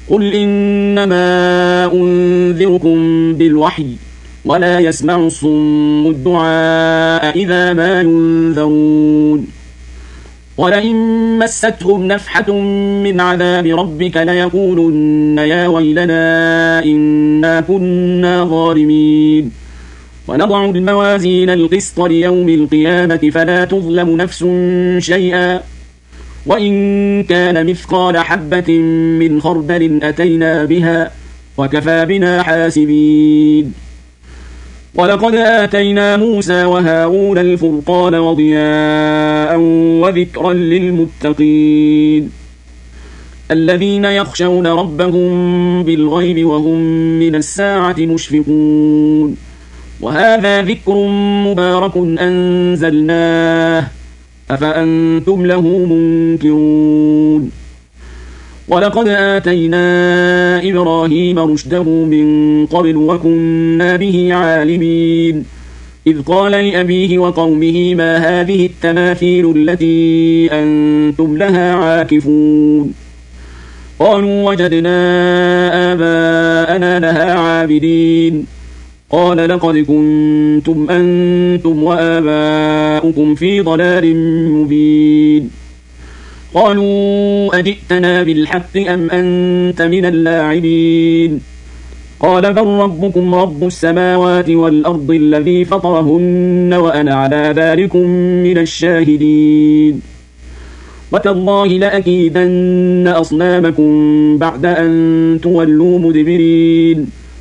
قل إنما أنذركم بالوحي ولا يسمع الصم الدعاء إذا ما ينذرون ولئن مستهم نفحة من عذاب ربك ليقولن يا ويلنا إنا كنا ظالمين ونضع الموازين القسط ليوم القيامة فلا تظلم نفس شيئا وإن كان مثقال حبة من خردل أتينا بها وكفى بنا حاسبين ولقد آتينا موسى وهارون الفرقان وضياء وذكرا للمتقين الذين يخشون ربهم بالغيب وهم من الساعة مشفقون وهذا ذكر مبارك أنزلناه أفأنتم له منكرون ولقد آتينا إبراهيم رشده من قبل وكنا به عالمين إذ قال لأبيه وقومه ما هذه التماثيل التي أنتم لها عاكفون قالوا وجدنا آباءنا لها عابدين قال لقد كنتم أنتم وآباؤكم في ضلال مبين قالوا أجئتنا بالحق أم أنت من اللاعبين قال بل ربكم رب السماوات والأرض الذي فطرهن وأنا على ذلكم من الشاهدين وتالله لأكيدن أصنامكم بعد أن تولوا مدبرين